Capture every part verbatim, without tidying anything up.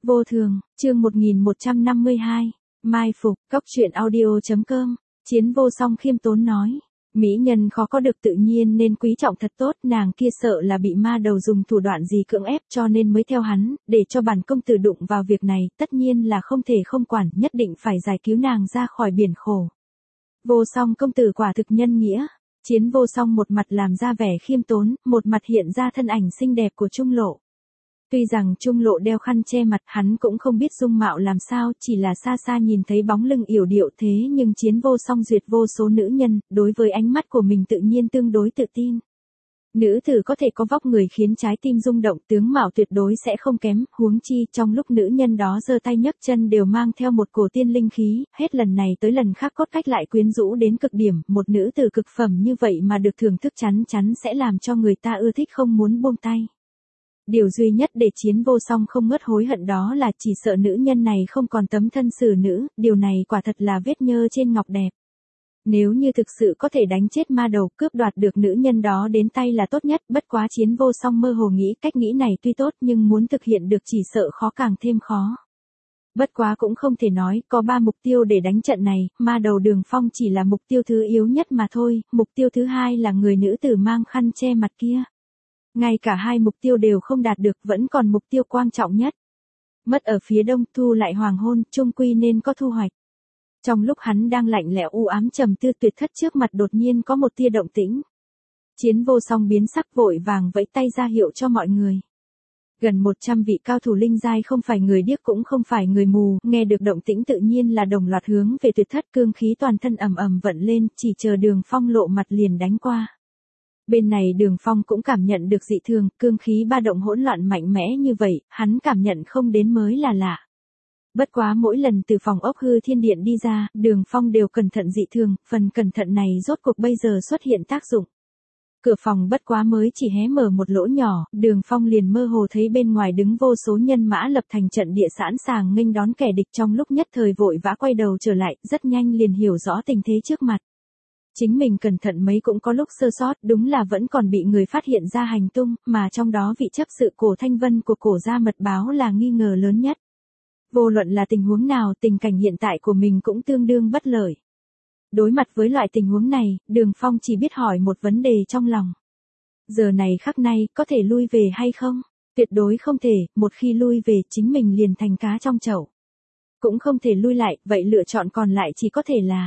Vô thường, chương một nghìn một trăm năm mươi hai, Mai Phục, Cốc truyện audio.com, Chiến Vô Song khiêm tốn nói. Mỹ nhân khó có được tự nhiên nên quý trọng thật tốt, nàng kia sợ là bị ma đầu dùng thủ đoạn gì cưỡng ép cho nên mới theo hắn, để cho bản công tử đụng vào việc này, tất nhiên là không thể không quản, nhất định phải giải cứu nàng ra khỏi biển khổ. Vô Song công tử quả thực nhân nghĩa. Chiến Vô Song một mặt làm ra vẻ khiêm tốn, một mặt hiện ra thân ảnh xinh đẹp của Trung Lộ. Tuy rằng Trung Lộ đeo khăn che mặt, hắn cũng không biết dung mạo làm sao, chỉ là xa xa nhìn thấy bóng lưng yểu điệu thế nhưng Chiến Vô Song duyệt vô số nữ nhân, đối với ánh mắt của mình tự nhiên tương đối tự tin. Nữ tử có thể có vóc người khiến trái tim rung động, tướng mạo tuyệt đối sẽ không kém, huống chi trong lúc nữ nhân đó giơ tay nhấc chân đều mang theo một cổ tiên linh khí, hết lần này tới lần khác cốt cách lại quyến rũ đến cực điểm, một nữ tử cực phẩm như vậy mà được thưởng thức chắn chắn sẽ làm cho người ta ưa thích không muốn buông tay. Điều duy nhất để Chiến Vô Song không ngớt hối hận đó là chỉ sợ nữ nhân này không còn tấm thân xử nữ, điều này quả thật là vết nhơ trên ngọc đẹp. Nếu như thực sự có thể đánh chết ma đầu, cướp đoạt được nữ nhân đó đến tay là tốt nhất, bất quá Chiến Vô Song mơ hồ nghĩ cách nghĩ này tuy tốt nhưng muốn thực hiện được chỉ sợ khó càng thêm khó. Bất quá cũng không thể nói, có ba mục tiêu để đánh trận này, ma đầu Đường Phong chỉ là mục tiêu thứ yếu nhất mà thôi, mục tiêu thứ hai là người nữ tử mang khăn che mặt kia. Ngay cả hai mục tiêu đều không đạt được, vẫn còn mục tiêu quan trọng nhất. Mất ở phía đông, thu lại hoàng hôn, chung quy nên có thu hoạch. Trong lúc hắn đang lạnh lẽo u ám trầm tư tuyệt thất trước mặt đột nhiên có một tia động tĩnh. Chiến Vô Song biến sắc vội vàng vẫy tay ra hiệu cho mọi người. Gần một trăm vị cao thủ linh giai không phải người điếc cũng không phải người mù, nghe được động tĩnh tự nhiên là đồng loạt hướng về tuyệt thất, cương khí toàn thân ầm ầm vận lên, chỉ chờ Đường Phong lộ mặt liền đánh qua. Bên này Đường Phong cũng cảm nhận được dị thường, cương khí ba động hỗn loạn mạnh mẽ như vậy, hắn cảm nhận không đến mới là lạ. Bất quá mỗi lần từ phòng ốc hư thiên điện đi ra, Đường Phong đều cẩn thận dị thường, phần cẩn thận này rốt cuộc bây giờ xuất hiện tác dụng. Cửa phòng bất quá mới chỉ hé mở một lỗ nhỏ, Đường Phong liền mơ hồ thấy bên ngoài đứng vô số nhân mã lập thành trận địa sẵn sàng nghênh đón kẻ địch, trong lúc nhất thời vội vã quay đầu trở lại, rất nhanh liền hiểu rõ tình thế trước mặt. Chính mình cẩn thận mấy cũng có lúc sơ sót, đúng là vẫn còn bị người phát hiện ra hành tung, mà trong đó vị chấp sự Cổ Thanh Vân của Cổ gia mật báo là nghi ngờ lớn nhất. Vô luận là tình huống nào, tình cảnh hiện tại của mình cũng tương đương bất lợi. Đối mặt với loại tình huống này, Đường Phong chỉ biết hỏi một vấn đề trong lòng. Giờ này khắc này, có thể lui về hay không? Tuyệt đối không thể, một khi lui về chính mình liền thành cá trong chậu. Cũng không thể lui lại, vậy lựa chọn còn lại chỉ có thể là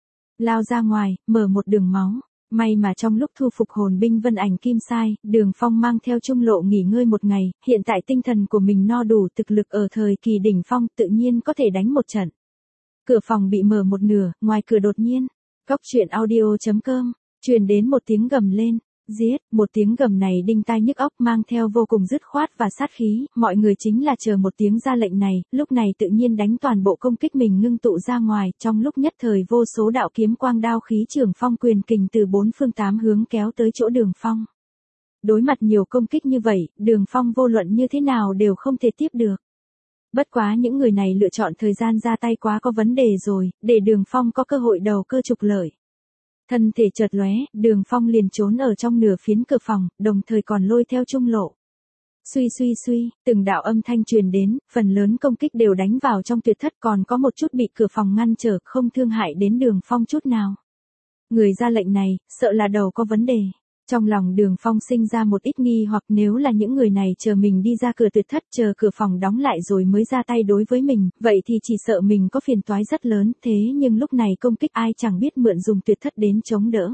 lao ra ngoài, mở một đường máu. May mà trong lúc thu phục hồn binh Vân Ảnh Kim Sai, Đường Phong mang theo Trung Lộ nghỉ ngơi một ngày, hiện tại tinh thần của mình no đủ, thực lực ở thời kỳ đỉnh phong tự nhiên có thể đánh một trận. Cửa phòng bị mở một nửa, ngoài cửa đột nhiên, Cốc truyện audio.com, truyền đến một tiếng gầm lên. Giết, một tiếng gầm này đinh tai nhức óc mang theo vô cùng dứt khoát và sát khí, mọi người chính là chờ một tiếng ra lệnh này, lúc này tự nhiên đánh toàn bộ công kích mình ngưng tụ ra ngoài, trong lúc nhất thời vô số đạo kiếm quang đao khí trường phong quyền kình từ bốn phương tám hướng kéo tới chỗ Đường Phong. Đối mặt nhiều công kích như vậy, Đường Phong vô luận như thế nào đều không thể tiếp được. Bất quá những người này lựa chọn thời gian ra tay quá có vấn đề rồi, để Đường Phong có cơ hội đầu cơ trục lợi. Thân thể chợt lóe, Đường Phong liền trốn ở trong nửa phiến cửa phòng, đồng thời còn lôi theo Trung Lộ. Suy suy suy, từng đạo âm thanh truyền đến, phần lớn công kích đều đánh vào trong tuyệt thất, còn có một chút bị cửa phòng ngăn trở, không thương hại đến Đường Phong chút nào. Người ra lệnh này, sợ là đầu có vấn đề. Trong lòng Đường Phong sinh ra một ít nghi hoặc, nếu là những người này chờ mình đi ra cửa tuyệt thất, chờ cửa phòng đóng lại rồi mới ra tay đối với mình, vậy thì chỉ sợ mình có phiền toái rất lớn, thế nhưng lúc này công kích ai chẳng biết mượn dùng tuyệt thất đến chống đỡ.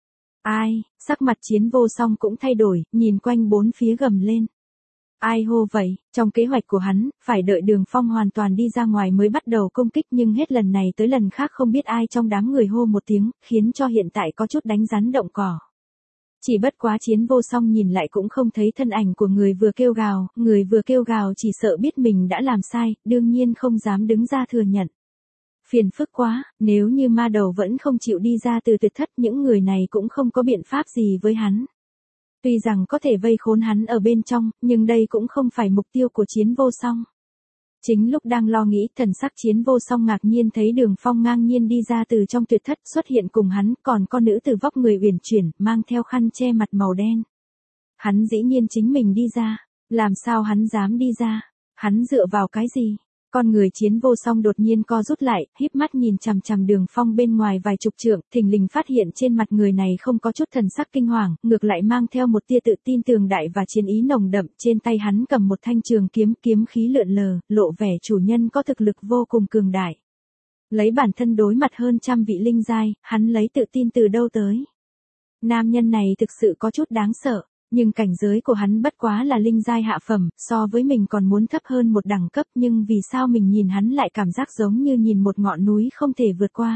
Ai, sắc mặt Chiến Vô Song cũng thay đổi, nhìn quanh bốn phía gầm lên. Ai hô vậy, trong kế hoạch của hắn, phải đợi Đường Phong hoàn toàn đi ra ngoài mới bắt đầu công kích, nhưng hết lần này tới lần khác không biết ai trong đám người hô một tiếng, khiến cho hiện tại có chút đánh rắn động cỏ. Chỉ bất quá Chiến Vô Song nhìn lại cũng không thấy thân ảnh của người vừa kêu gào, người vừa kêu gào chỉ sợ biết mình đã làm sai, đương nhiên không dám đứng ra thừa nhận. Phiền phức quá, nếu như ma đầu vẫn không chịu đi ra từ tuyệt thất, những người này cũng không có biện pháp gì với hắn. Tuy rằng có thể vây khốn hắn ở bên trong, nhưng đây cũng không phải mục tiêu của Chiến Vô Song. Chính lúc đang lo nghĩ, thần sắc Chiến Vô Song ngạc nhiên thấy Đường Phong ngang nhiên đi ra từ trong tuyệt thất, xuất hiện cùng hắn, còn có nữ tử vóc người uyển chuyển, mang theo khăn che mặt màu đen. Hắn dĩ nhiên chính mình đi ra, làm sao hắn dám đi ra? Hắn dựa vào cái gì? Con người Chiến Vô Song đột nhiên co rút lại, híp mắt nhìn chằm chằm Đường Phong bên ngoài vài chục trượng, thình lình phát hiện trên mặt người này không có chút thần sắc kinh hoàng, ngược lại mang theo một tia tự tin tường đại và chiến ý nồng đậm, trên tay hắn cầm một thanh trường kiếm, kiếm khí lượn lờ, lộ vẻ chủ nhân có thực lực vô cùng cường đại. Lấy bản thân đối mặt hơn trăm vị linh giai, hắn lấy tự tin từ đâu tới? Nam nhân này thực sự có chút đáng sợ. Nhưng cảnh giới của hắn bất quá là linh giai hạ phẩm, so với mình còn muốn thấp hơn một đẳng cấp, nhưng vì sao mình nhìn hắn lại cảm giác giống như nhìn một ngọn núi không thể vượt qua.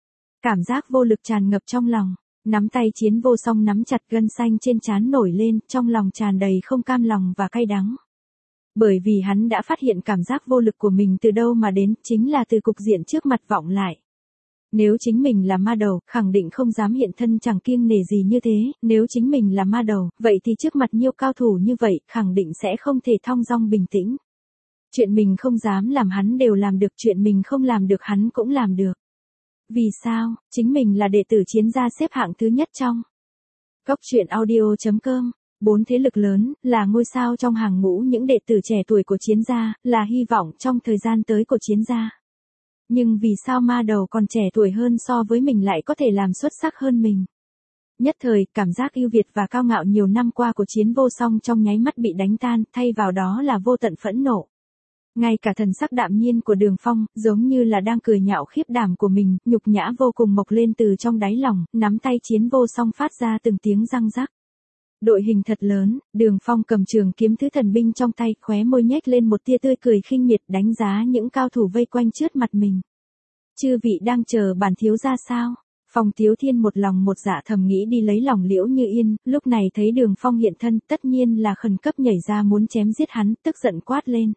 Cảm giác vô lực tràn ngập trong lòng, nắm tay Chiến Vô Song nắm chặt, gân xanh trên trán nổi lên, trong lòng tràn đầy không cam lòng và cay đắng. Bởi vì hắn đã phát hiện cảm giác vô lực của mình từ đâu mà đến, chính là từ cục diện trước mặt vọng lại. Nếu chính mình là ma đầu, khẳng định không dám hiện thân chẳng kiêng nể gì như thế, nếu chính mình là ma đầu, vậy thì trước mặt nhiều cao thủ như vậy, khẳng định sẽ không thể thong dong bình tĩnh. Chuyện mình không dám làm hắn đều làm được, chuyện mình không làm được hắn cũng làm được. Vì sao? Chính mình là đệ tử Chiến gia xếp hạng thứ nhất trong Cốc truyện audio chấm com. Bốn thế lực lớn, là ngôi sao trong hàng ngũ những đệ tử trẻ tuổi của Chiến gia, là hy vọng trong thời gian tới của Chiến gia. Nhưng vì sao ma đầu còn trẻ tuổi hơn so với mình lại có thể làm xuất sắc hơn mình? Nhất thời, cảm giác ưu việt và cao ngạo nhiều năm qua của Chiến Vô Song trong nháy mắt bị đánh tan, thay vào đó là vô tận phẫn nộ. Ngay cả thần sắc đạm nhiên của Đường Phong, giống như là đang cười nhạo khiếp đảm của mình, nhục nhã vô cùng mộc lên từ trong đáy lòng, nắm tay Chiến Vô Song phát ra từng tiếng răng rắc. Đội hình thật lớn, Đường Phong cầm trường kiếm thứ thần binh trong tay, khóe môi nhếch lên một tia tươi cười khinh miệt, đánh giá những cao thủ vây quanh trước mặt mình. Chư vị đang chờ bản thiếu ra sao? Phong Tiếu Thiên một lòng một dạ thầm nghĩ đi lấy lòng Liễu Như Yên, lúc này thấy Đường Phong hiện thân, tất nhiên là khẩn cấp nhảy ra muốn chém giết hắn, tức giận quát lên.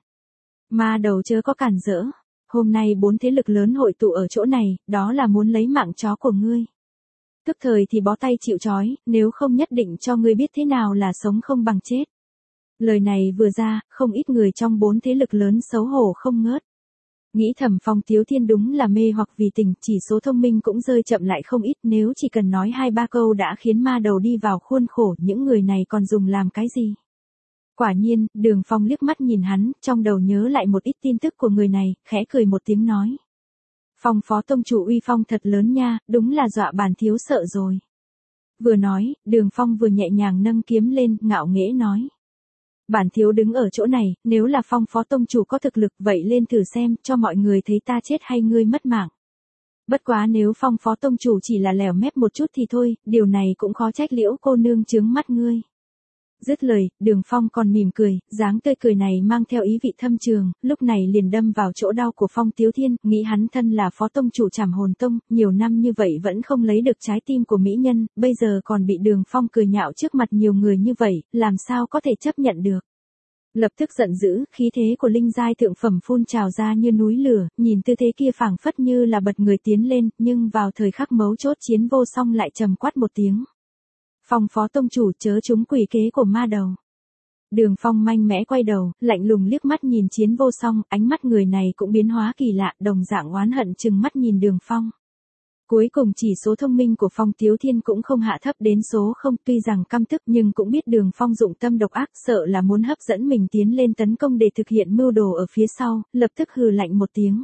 Ma đầu chớ có cản rỡ, hôm nay bốn thế lực lớn hội tụ ở chỗ này, đó là muốn lấy mạng chó của ngươi. Tức thời thì bó tay chịu trói, nếu không nhất định cho ngươi biết thế nào là sống không bằng chết. Lời này vừa ra, không ít người trong bốn thế lực lớn xấu hổ không ngớt. Nghĩ thầm Phong Tiếu Thiên đúng là mê hoặc vì tình, chỉ số thông minh cũng rơi chậm lại không ít, nếu chỉ cần nói hai ba câu đã khiến ma đầu đi vào khuôn khổ, những người này còn dùng làm cái gì? Quả nhiên, Đường Phong liếc mắt nhìn hắn, trong đầu nhớ lại một ít tin tức của người này, khẽ cười một tiếng nói. Phong phó tông chủ uy phong thật lớn nha, đúng là dọa bản thiếu sợ rồi. Vừa nói, Đường Phong vừa nhẹ nhàng nâng kiếm lên, ngạo nghễ nói. Bản thiếu đứng ở chỗ này, nếu là Phong phó tông chủ có thực lực vậy lên thử xem, cho mọi người thấy ta chết hay ngươi mất mạng. Bất quá nếu Phong phó tông chủ chỉ là lèo mép một chút thì thôi, điều này cũng khó trách Liễu cô nương chướng mắt ngươi. Dứt lời, Đường Phong còn mỉm cười, dáng tươi cười này mang theo ý vị thâm trường, lúc này liền đâm vào chỗ đau của Phong Tiếu Thiên, nghĩ hắn thân là phó tông chủ Trảm Hồn Tông, nhiều năm như vậy vẫn không lấy được trái tim của mỹ nhân, bây giờ còn bị Đường Phong cười nhạo trước mặt nhiều người như vậy, làm sao có thể chấp nhận được. Lập tức giận dữ, khí thế của linh giai thượng phẩm phun trào ra như núi lửa, nhìn tư thế kia phảng phất như là bật người tiến lên, nhưng vào thời khắc mấu chốt Chiến Vô Song lại trầm quát một tiếng. Phong phó tông chủ chớ trúng quỷ kế của ma đầu. Đường Phong mạnh mẽ quay đầu, lạnh lùng liếc mắt nhìn Chiến Vô Song, ánh mắt người này cũng biến hóa kỳ lạ, đồng dạng oán hận chừng mắt nhìn Đường Phong. Cuối cùng chỉ số thông minh của Phong Tiếu Thiên cũng không hạ thấp đến số không, tuy rằng căm tức nhưng cũng biết Đường Phong dụng tâm độc ác, sợ là muốn hấp dẫn mình tiến lên tấn công để thực hiện mưu đồ ở phía sau, lập tức hừ lạnh một tiếng.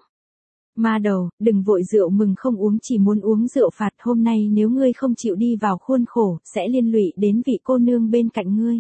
Ma đầu, đừng vội rượu mừng không uống, chỉ muốn uống rượu phạt, hôm nay nếu ngươi không chịu đi vào khuôn khổ, sẽ liên lụy đến vị cô nương bên cạnh ngươi.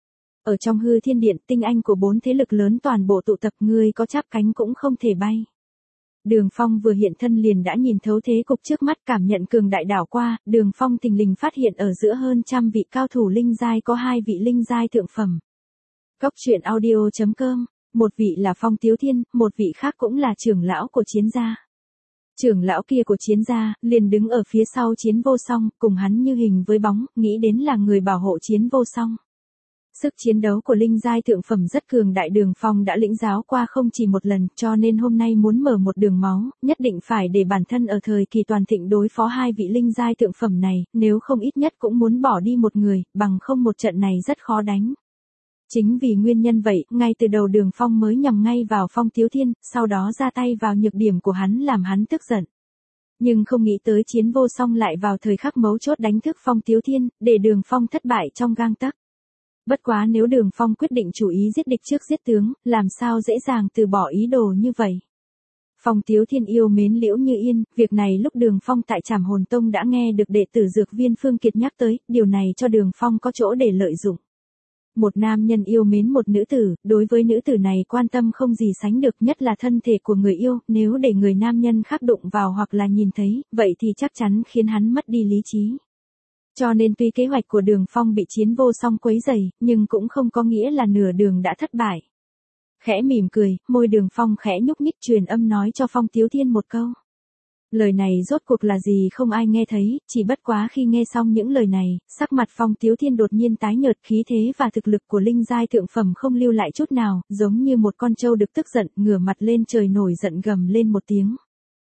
Ở trong hư thiên điện, tinh anh của bốn thế lực lớn toàn bộ tụ tập, ngươi có chắp cánh cũng không thể bay. Đường Phong vừa hiện thân liền đã nhìn thấu thế cục trước mắt, cảm nhận cường đại đảo qua, Đường Phong thình lình phát hiện ở giữa hơn trăm vị cao thủ linh giai có hai vị linh giai thượng phẩm. Cốc truyện audio chấm com. Một vị là Phong Tiếu Thiên, một vị khác cũng là trưởng lão của Chiến gia. Trưởng lão kia của Chiến gia, liền đứng ở phía sau Chiến Vô Song, cùng hắn như hình với bóng, nghĩ đến là người bảo hộ Chiến Vô Song. Sức chiến đấu của linh giai thượng phẩm rất cường đại, Đường Phong đã lĩnh giáo qua không chỉ một lần, cho nên hôm nay muốn mở một đường máu, nhất định phải để bản thân ở thời kỳ toàn thịnh đối phó hai vị linh giai thượng phẩm này, nếu không ít nhất cũng muốn bỏ đi một người, bằng không một trận này rất khó đánh. Chính vì nguyên nhân vậy, ngay từ đầu Đường Phong mới nhằm ngay vào Phong Tiếu Thiên, sau đó ra tay vào nhược điểm của hắn làm hắn tức giận. Nhưng không nghĩ tới Chiến Vô Song lại vào thời khắc mấu chốt đánh thức Phong Tiếu Thiên, để Đường Phong thất bại trong gang tấc. Bất quá nếu Đường Phong quyết định chủ ý giết địch trước giết tướng, làm sao dễ dàng từ bỏ ý đồ như vậy. Phong Tiếu Thiên yêu mến Liễu Như Yên, việc này lúc Đường Phong tại Trảm Hồn Tông đã nghe được đệ tử Dược Viên Phương Kiệt nhắc tới, điều này cho Đường Phong có chỗ để lợi dụng. Một nam nhân yêu mến một nữ tử, đối với nữ tử này quan tâm không gì sánh được, nhất là thân thể của người yêu, nếu để người nam nhân khác đụng vào hoặc là nhìn thấy, vậy thì chắc chắn khiến hắn mất đi lý trí. Cho nên tuy kế hoạch của Đường Phong bị Chiến Vô Song quấy rầy, nhưng cũng không có nghĩa là nửa đường đã thất bại. Khẽ mỉm cười, môi Đường Phong khẽ nhúc nhích truyền âm nói cho Phong Tiếu Thiên một câu. Lời này rốt cuộc là gì không ai nghe thấy, chỉ bất quá khi nghe xong những lời này, sắc mặt Phong Tiếu Thiên đột nhiên tái nhợt, khí thế và thực lực của linh giai thượng phẩm không lưu lại chút nào, giống như một con trâu được tức giận, ngửa mặt lên trời nổi giận gầm lên một tiếng.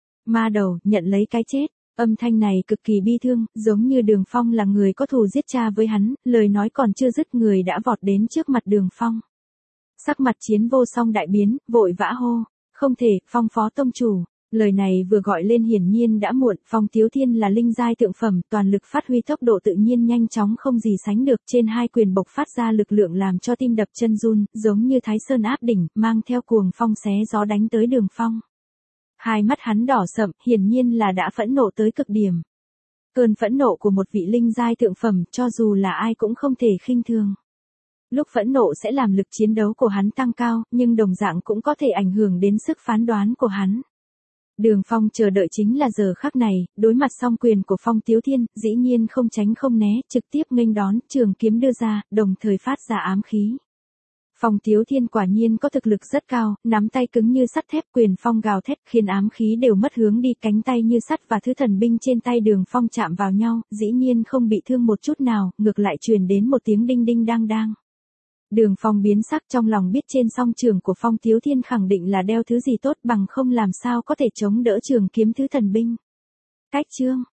Ma đầu, nhận lấy cái chết. Âm thanh này cực kỳ bi thương, giống như Đường Phong là người có thù giết cha với hắn, lời nói còn chưa dứt người đã vọt đến trước mặt Đường Phong. Sắc mặt Chiến Vô Song đại biến, vội vã hô, không thể, Phong phó tông chủ. Lời này vừa gọi lên hiển nhiên đã muộn, Phong Tiếu Thiên là linh giai thượng phẩm, toàn lực phát huy tốc độ tự nhiên nhanh chóng không gì sánh được, trên hai quyền bộc phát ra lực lượng làm cho tim đập chân run, giống như Thái Sơn áp đỉnh, mang theo cuồng phong xé gió đánh tới Đường Phong. Hai mắt hắn đỏ sậm, hiển nhiên là đã phẫn nộ tới cực điểm. Cơn phẫn nộ của một vị linh giai thượng phẩm, cho dù là ai cũng không thể khinh thường. Lúc phẫn nộ sẽ làm lực chiến đấu của hắn tăng cao, nhưng đồng dạng cũng có thể ảnh hưởng đến sức phán đoán của hắn. Đường Phong chờ đợi chính là giờ khắc này, đối mặt song quyền của Phong Tiếu Thiên, dĩ nhiên không tránh không né, trực tiếp nghênh đón, trường kiếm đưa ra, đồng thời phát ra ám khí. Phong Tiếu Thiên quả nhiên có thực lực rất cao, nắm tay cứng như sắt thép, quyền phong gào thét khiến ám khí đều mất hướng đi, cánh tay như sắt và thứ thần binh trên tay Đường Phong chạm vào nhau, dĩ nhiên không bị thương một chút nào, ngược lại truyền đến một tiếng đinh đinh đang đang. Đường Phong biến sắc, trong lòng biết trên song trường của Phong Tiếu Thiên khẳng định là đeo thứ gì tốt, bằng không làm sao có thể chống đỡ trường kiếm thứ thần binh. Cách chương